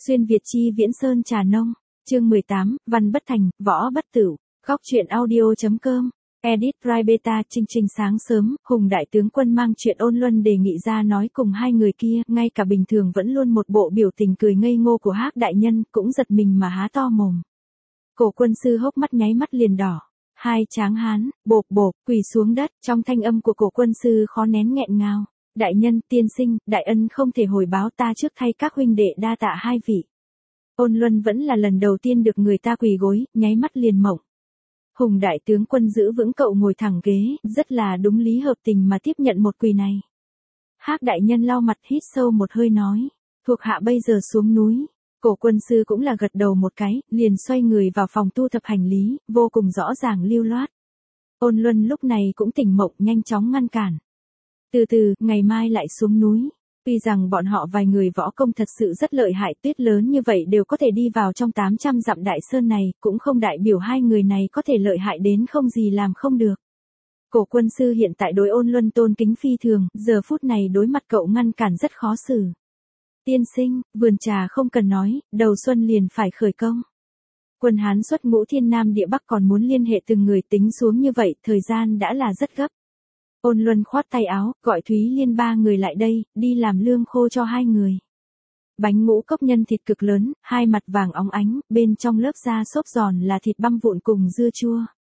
Xuyên Việt chi Viễn Sơn Trà Nông, chương 18, Văn bất thành, võ bất tử, góc truyện audio.com, edit Privata. Trình sáng sớm, Hùng đại tướng quân mang chuyện Ôn Luân đề nghị ra nói cùng hai người kia, ngay cả bình thường vẫn luôn một bộ biểu tình cười ngây ngô của Hắc đại nhân, cũng giật mình mà há to mồm. Cổ quân sư hốc mắt nháy mắt liền đỏ, hai tráng hán, bộp bộp, quỳ xuống đất, trong thanh âm của cổ quân sư khó nén nghẹn ngào. Đại nhân, tiên sinh, đại ân không thể hồi báo, ta trước thay các huynh đệ đa tạ hai vị. Ôn Luân vẫn là lần đầu tiên được người ta quỳ gối, nháy mắt liền mộng. Hùng đại tướng quân giữ vững cậu ngồi thẳng ghế, rất là đúng lý hợp tình mà tiếp nhận một quỳ này. Hắc đại nhân lau mặt hít sâu một hơi nói, thuộc hạ bây giờ xuống núi. Cổ quân sư cũng là gật đầu một cái, liền xoay người vào phòng thu thập hành lý, vô cùng rõ ràng lưu loát. Ôn Luân lúc này cũng tỉnh mộng, nhanh chóng ngăn cản. Từ từ, ngày mai lại xuống núi. Tuy rằng bọn họ vài người võ công thật sự rất lợi hại, tuyết lớn như vậy đều có thể đi vào trong 800 dặm đại sơn này, cũng không đại biểu hai người này có thể lợi hại đến không gì làm không được. Cổ quân sư hiện tại đối Ôn Luân tôn kính phi thường, giờ phút này đối mặt cậu ngăn cản rất khó xử. Tiên sinh, vườn trà không cần nói, đầu xuân liền phải khởi công. Quân Hán xuất ngũ thiên nam địa bắc còn muốn liên hệ từng người, tính xuống như vậy, thời gian đã là rất gấp. Ôn Luân khoát tay áo, gọi Thúy Liên ba người lại đây, đi làm lương khô cho hai người. Bánh ngũ cốc nhân thịt cực lớn, hai mặt vàng óng ánh, bên trong lớp da xốp giòn là thịt băm vụn cùng dưa chua.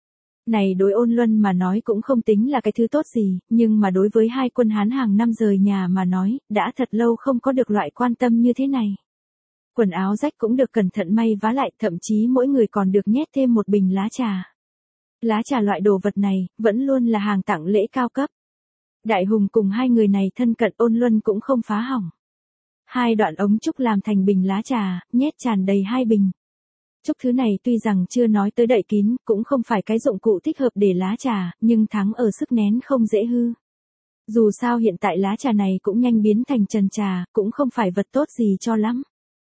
Này đối Ôn Luân mà nói cũng không tính là cái thứ tốt gì, nhưng mà đối với hai quân Hán hàng năm rời nhà mà nói, đã thật lâu không có được loại quan tâm như thế này. Quần áo rách cũng được cẩn thận may vá lại, thậm chí mỗi người còn được nhét thêm một bình lá trà. Lá trà loại đồ vật này, vẫn luôn là hàng tặng lễ cao cấp. Đại Hùng cùng hai người này thân cận, Ôn Luân cũng không phá hỏng. Hai đoạn ống trúc làm thành bình lá trà, nhét tràn đầy hai bình. Trúc thứ này tuy rằng chưa nói tới đậy kín, cũng không phải cái dụng cụ thích hợp để lá trà, nhưng thắng ở sức nén không dễ hư. Dù sao hiện tại lá trà này cũng nhanh biến thành trần trà, cũng không phải vật tốt gì cho lắm.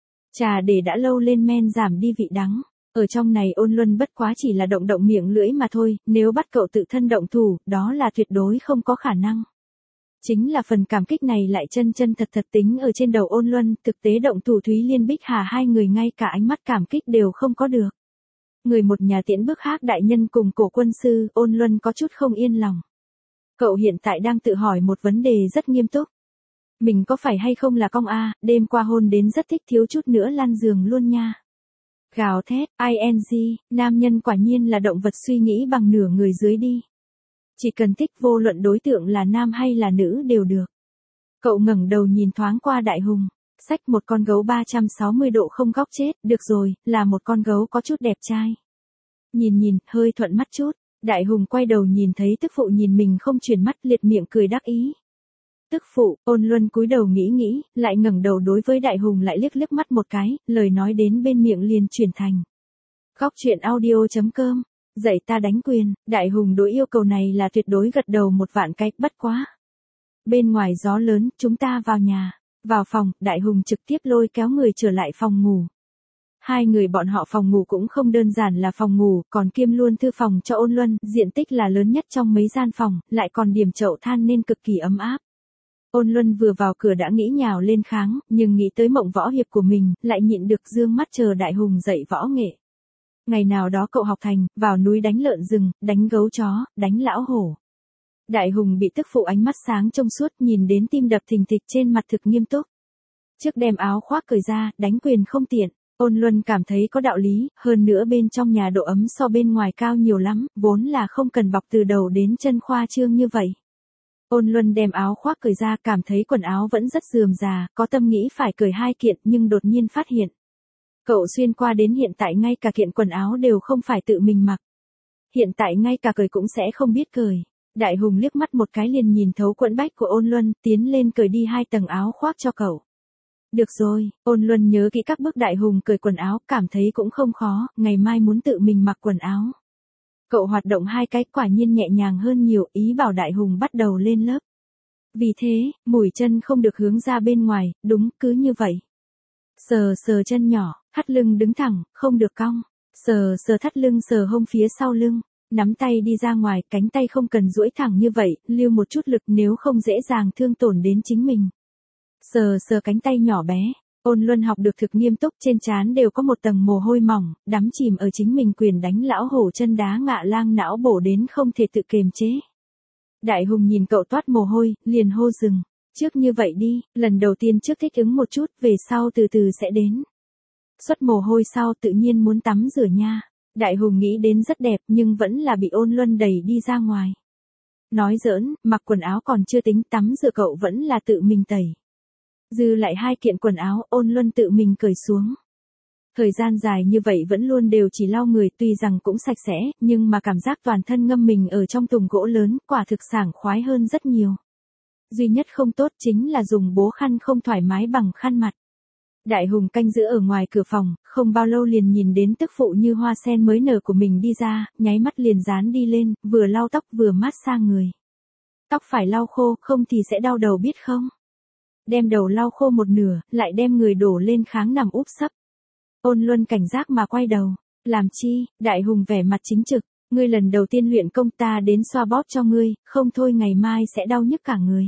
Trà để đã lâu lên men giảm đi vị đắng. Ở trong này Ôn Luân bất quá chỉ là động động miệng lưỡi mà thôi, nếu bắt cậu tự thân động thủ, đó là tuyệt đối không có khả năng. Chính là phần cảm kích này lại chân thật tính ở trên đầu Ôn Luân, thực tế động thủ Thúy Liên Bích Hà hai người ngay cả ánh mắt cảm kích đều không có được. Người một nhà tiễn bước Hắc đại nhân cùng cổ quân sư, Ôn Luân có chút không yên lòng. Cậu hiện tại đang tự hỏi một vấn đề rất nghiêm túc. Mình có phải hay không là cong a, đêm qua hôn đến rất thích, thiếu chút nữa lăn giường luôn nha. Gào thét, ing, nam nhân quả nhiên là động vật suy nghĩ bằng nửa người dưới đi. Chỉ cần thích, vô luận đối tượng là nam hay là nữ đều được. Cậu ngẩng đầu nhìn thoáng qua Đại Hùng, xách một con gấu 360 độ không góc chết, được rồi, là một con gấu có chút đẹp trai. Nhìn, hơi thuận mắt chút, Đại Hùng quay đầu nhìn thấy tức phụ nhìn mình không chuyển mắt, liệt miệng cười đắc ý. Tức phụ, Ôn Luân cúi đầu nghĩ, lại ngẩng đầu đối với Đại Hùng lại liếc mắt một cái, lời nói đến bên miệng liền chuyển thành. Góc truyện audio.com, dạy ta đánh quyền, Đại Hùng đối yêu cầu này là tuyệt đối gật đầu một vạn cái, bất quá. Bên ngoài gió lớn, chúng ta vào nhà, vào phòng, Đại Hùng trực tiếp lôi kéo người trở lại phòng ngủ. Hai người bọn họ phòng ngủ cũng không đơn giản là phòng ngủ, còn kiêm luôn thư phòng cho Ôn Luân, diện tích là lớn nhất trong mấy gian phòng, lại còn điểm chậu than nên cực kỳ ấm áp. Ôn Luân vừa vào cửa đã nghĩ nhào lên kháng, nhưng nghĩ tới mộng võ hiệp của mình, lại nhịn được dương mắt chờ Đại Hùng dạy võ nghệ. Ngày nào đó cậu học thành, vào núi đánh lợn rừng, đánh gấu chó, đánh lão hổ. Đại Hùng bị tức phụ ánh mắt sáng trong suốt, nhìn đến tim đập thình thịch, trên mặt thực nghiêm túc. Trước đem áo khoác cởi ra, đánh quyền không tiện. Ôn Luân cảm thấy có đạo lý, hơn nữa bên trong nhà độ ấm so bên ngoài cao nhiều lắm, vốn là không cần bọc từ đầu đến chân khoa trương như vậy. Ôn Luân đem áo khoác cởi ra, cảm thấy quần áo vẫn rất rườm rà, có tâm nghĩ phải cởi hai kiện nhưng đột nhiên phát hiện. Cậu xuyên qua đến hiện tại ngay cả kiện quần áo đều không phải tự mình mặc. Hiện tại ngay cả cởi cũng sẽ không biết cởi. Đại Hùng liếc mắt một cái liền nhìn thấu quẫn bách của Ôn Luân, tiến lên cởi đi hai tầng áo khoác cho cậu. Được rồi, Ôn Luân nhớ kỹ các bước Đại Hùng cởi quần áo, cảm thấy cũng không khó, ngày mai muốn tự mình mặc quần áo. Cậu hoạt động hai cái quả nhiên nhẹ nhàng hơn nhiều, ý bảo Đại Hùng bắt đầu lên lớp. Vì thế, mũi chân không được hướng ra bên ngoài, đúng cứ như vậy. Sờ chân nhỏ, thắt lưng đứng thẳng, không được cong. Sờ thắt lưng, sờ hông phía sau lưng. Nắm tay đi ra ngoài, cánh tay không cần duỗi thẳng như vậy, lưu một chút lực nếu không dễ dàng thương tổn đến chính mình. Sờ cánh tay nhỏ bé. Ôn Luân học được thực nghiêm túc, trên trán đều có một tầng mồ hôi mỏng, đắm chìm ở chính mình quyền đánh lão hổ chân đá ngạ lang não bổ đến không thể tự kiềm chế. Đại Hùng nhìn cậu toát mồ hôi, liền hô dừng. Trước như vậy đi, lần đầu tiên trước thích ứng một chút, về sau từ từ sẽ đến. Xuất mồ hôi sau tự nhiên muốn tắm rửa nha. Đại Hùng nghĩ đến rất đẹp nhưng vẫn là bị Ôn Luân đẩy đi ra ngoài. Nói giỡn, mặc quần áo còn chưa tính, tắm rửa cậu vẫn là tự mình tẩy. Dư lại 2 kiện quần áo, Ôn Luân tự mình cởi xuống. Thời gian dài như vậy vẫn luôn đều chỉ lau người, tuy rằng cũng sạch sẽ, nhưng mà cảm giác toàn thân ngâm mình ở trong thùng gỗ lớn, quả thực sảng khoái hơn rất nhiều. Duy nhất không tốt chính là dùng bố khăn không thoải mái bằng khăn mặt. Đại Hùng canh giữ ở ngoài cửa phòng, không bao lâu liền nhìn đến tức phụ như hoa sen mới nở của mình đi ra, nháy mắt liền dán đi lên, vừa lau tóc vừa mát xa người. Tóc phải lau khô, không thì sẽ đau đầu biết không? Đem đầu lau khô một nửa, lại đem người đổ lên kháng nằm úp sấp. Ôn Luân cảnh giác mà quay đầu. Làm chi? Đại Hùng vẻ mặt chính trực. Ngươi lần đầu tiên luyện công, ta đến xoa bóp cho ngươi, không thôi ngày mai sẽ đau nhức cả người.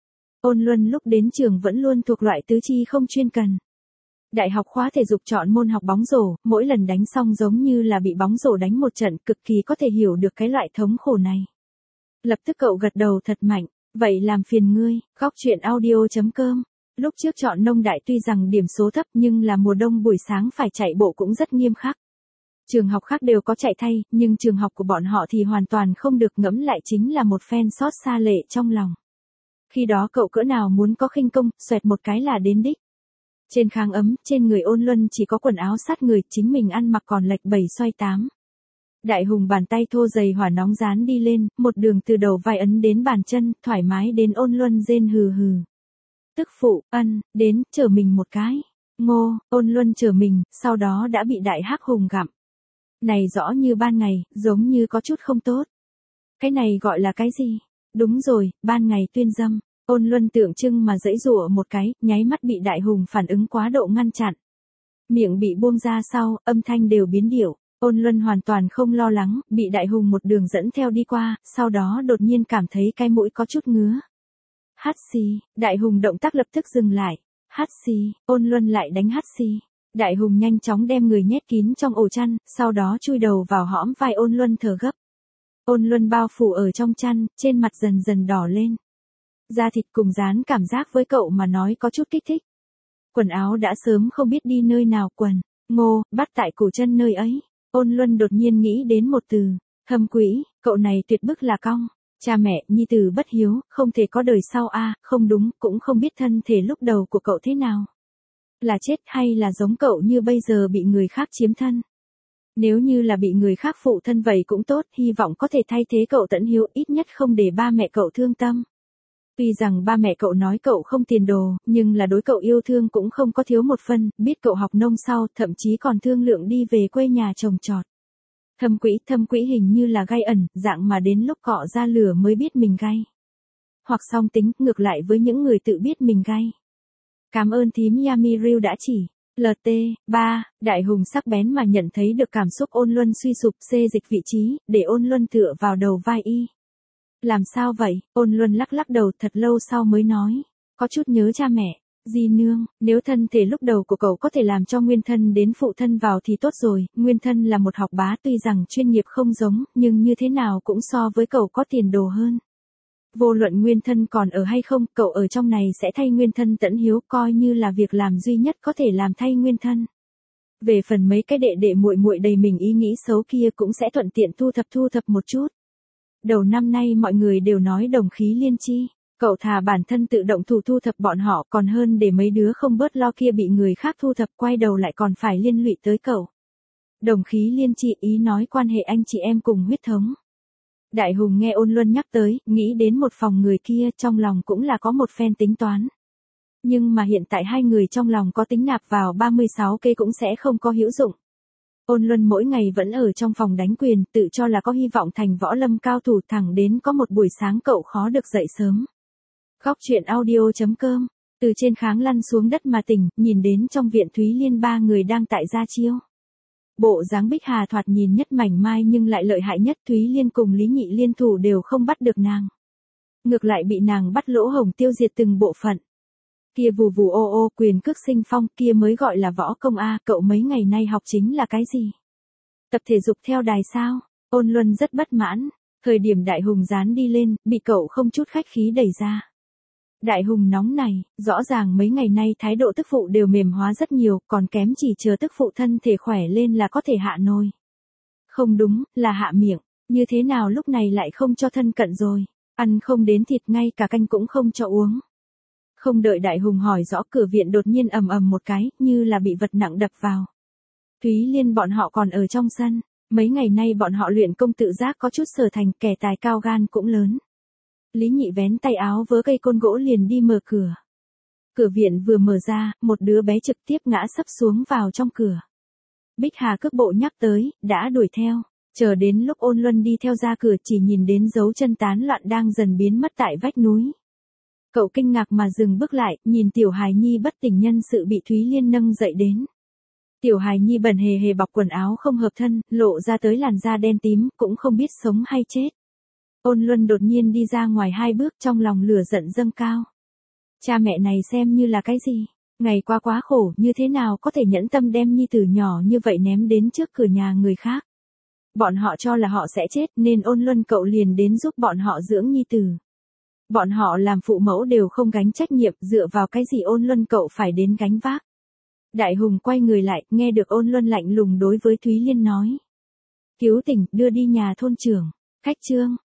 Ôn Luân lúc đến trường vẫn luôn thuộc loại tứ chi không chuyên cần. Đại học khóa thể dục chọn môn học bóng rổ, mỗi lần đánh xong giống như là bị bóng rổ đánh một trận, cực kỳ có thể hiểu được cái loại thống khổ này. Lập tức cậu gật đầu thật mạnh. Vậy làm phiền ngươi, góc chuyện audio.com. Lúc trước chọn nông đại tuy rằng điểm số thấp nhưng là mùa đông buổi sáng phải chạy bộ cũng rất nghiêm khắc. Trường học khác đều có chạy thay, nhưng trường học của bọn họ thì hoàn toàn không được, ngẫm lại chính là một phen xót xa lệ trong lòng. Khi đó cậu cỡ nào muốn có khinh công, xoẹt một cái là đến đích. Trên kháng ấm, trên người Ôn Luân chỉ có quần áo sát người, chính mình ăn mặc còn lệch 7 xoay 8. Đại Hùng bàn tay thô dày hỏa nóng dán đi lên, một đường từ đầu vai ấn đến bàn chân, thoải mái đến Ôn Luân rên hừ hừ. Tức phụ, đến, chở mình một cái. Ngô, Ôn Luân chở mình, sau đó đã bị Đại Hắc Hùng gặm. Này rõ như ban ngày, giống như có chút không tốt. Cái này gọi là cái gì? Đúng rồi, ban ngày tuyên dâm. Ôn Luân tượng trưng mà giãy giụa một cái, nháy mắt bị Đại Hùng phản ứng quá độ ngăn chặn. Miệng bị buông ra sau, âm thanh đều biến điệu. Ôn Luân hoàn toàn không lo lắng, bị Đại Hùng một đường dẫn theo đi qua, sau đó đột nhiên cảm thấy cái mũi có chút ngứa. Hắt xì, Đại Hùng động tác lập tức dừng lại. Hắt xì, Ôn Luân lại đánh hắt xì. Đại Hùng nhanh chóng đem người nhét kín trong ổ chăn, sau đó chui đầu vào hõm vai Ôn Luân thở gấp. Ôn Luân bao phủ ở trong chăn, trên mặt dần dần đỏ lên. Da thịt cùng dán cảm giác với cậu mà nói có chút kích thích. Quần áo đã sớm không biết đi nơi nào quần. Ngô, bắt tại cổ chân nơi ấy. Ôn Luân đột nhiên nghĩ đến một từ. Thâm quỹ, cậu này tuyệt bức là cong. Cha mẹ, nhi tử bất hiếu, không thể có đời sau a, không đúng, cũng không biết thân thể lúc đầu của cậu thế nào. Là chết hay là giống cậu như bây giờ bị người khác chiếm thân. Nếu như là bị người khác phụ thân vậy cũng tốt, hy vọng có thể thay thế cậu tận hiếu, ít nhất không để ba mẹ cậu thương tâm. Tuy rằng ba mẹ cậu nói cậu không tiền đồ, nhưng là đối cậu yêu thương cũng không có thiếu một phân, biết cậu học nông sau, thậm chí còn thương lượng đi về quê nhà trồng trọt. Thâm quỹ hình như là gai ẩn, dạng mà đến lúc cọ ra lửa mới biết mình gai. Hoặc song tính, ngược lại với những người tự biết mình gai. Cảm ơn thím Yamiru đã chỉ. LT3, Đại Hùng sắc bén mà nhận thấy được cảm xúc Ôn Luân suy sụp, xê dịch vị trí, để Ôn Luân tựa vào đầu vai y. Làm sao vậy? Ôn Luân lắc lắc đầu, thật lâu sau mới nói. Có chút nhớ cha mẹ. Di nương, nếu thân thể lúc đầu của cậu có thể làm cho nguyên thân đến phụ thân vào thì tốt rồi, nguyên thân là một học bá tuy rằng chuyên nghiệp không giống, nhưng như thế nào cũng so với cậu có tiền đồ hơn. Vô luận nguyên thân còn ở hay không, cậu ở trong này sẽ thay nguyên thân tận hiếu, coi như là việc làm duy nhất có thể làm thay nguyên thân. Về phần mấy cái đệ đệ muội muội đầy mình ý nghĩ xấu kia cũng sẽ thuận tiện thu thập một chút. Đầu năm nay mọi người đều nói đồng khí liên chi. Cậu thà bản thân tự động thu thập bọn họ còn hơn để mấy đứa không bớt lo kia bị người khác thu thập quay đầu lại còn phải liên lụy tới cậu. Đồng khí liên chi ý nói quan hệ anh chị em cùng huyết thống. Đại Hùng nghe Ôn Luân nhắc tới, nghĩ đến một phòng người kia trong lòng cũng là có một phen tính toán. Nhưng mà hiện tại hai người trong lòng có tính nạp vào 36 cây cũng sẽ không có hữu dụng. Ôn Luân mỗi ngày vẫn ở trong phòng đánh quyền, tự cho là có hy vọng thành võ lâm cao thủ, thẳng đến có một buổi sáng cậu khó được dậy sớm. Góc chuyện audio.com, từ trên kháng lăn xuống đất mà tỉnh, nhìn đến trong viện Thúy Liên ba người đang tại gia chiêu. Bộ dáng Bích Hà thoạt nhìn nhất mảnh mai nhưng lại lợi hại nhất, Thúy Liên cùng Lý Nhị liên thủ đều không bắt được nàng. Ngược lại bị nàng bắt lỗ hổng tiêu diệt từng bộ phận. Kia vù vù ô ô quyền cước sinh phong kia mới gọi là võ công a, cậu mấy ngày nay học chính là cái gì? Tập thể dục theo đài sao? Ôn Luân rất bất mãn, thời điểm Đại Hùng dán đi lên, bị cậu không chút khách khí đẩy ra. Đại Hùng nóng này, rõ ràng mấy ngày nay thái độ tức phụ đều mềm hóa rất nhiều, còn kém chỉ chờ tức phụ thân thể khỏe lên là có thể hạ nồi. Không đúng, là hạ miệng, như thế nào lúc này lại không cho thân cận rồi, ăn không đến thịt ngay cả canh cũng không cho uống. Không đợi Đại Hùng hỏi rõ cửa viện đột nhiên ầm ầm một cái, như là bị vật nặng đập vào. Thúy Liên bọn họ còn ở trong sân, mấy ngày nay bọn họ luyện công tự giác có chút sở thành, kẻ tài cao gan cũng lớn. Lý Nhị vén tay áo vớ cây côn gỗ liền đi mở cửa. Cửa viện vừa mở ra, một đứa bé trực tiếp ngã sấp xuống vào trong cửa. Bích Hà cước bộ nhắc tới, đã đuổi theo, chờ đến lúc Ôn Luân đi theo ra cửa chỉ nhìn đến dấu chân tán loạn đang dần biến mất tại vách núi. Cậu kinh ngạc mà dừng bước lại, nhìn Tiểu Hài Nhi bất tỉnh nhân sự bị Thúy Liên nâng dậy đến. Tiểu Hài Nhi bẩn hề hề bọc quần áo không hợp thân, lộ ra tới làn da đen tím, cũng không biết sống hay chết. Ôn Luân đột nhiên đi ra ngoài 2 bước, trong lòng lửa giận dâng cao. Cha mẹ này xem như là cái gì? Ngày qua quá khổ, như thế nào có thể nhẫn tâm đem nhi tử nhỏ như vậy ném đến trước cửa nhà người khác? Bọn họ cho là họ sẽ chết nên Ôn Luân cậu liền đến giúp bọn họ dưỡng nhi tử. Bọn họ làm phụ mẫu đều không gánh trách nhiệm, dựa vào cái gì Ôn Luân cậu phải đến gánh vác? Đại Hùng quay người lại, nghe được Ôn Luân lạnh lùng đối với Thúy Liên nói. Cứu tỉnh, đưa đi nhà thôn trưởng. Khách trương,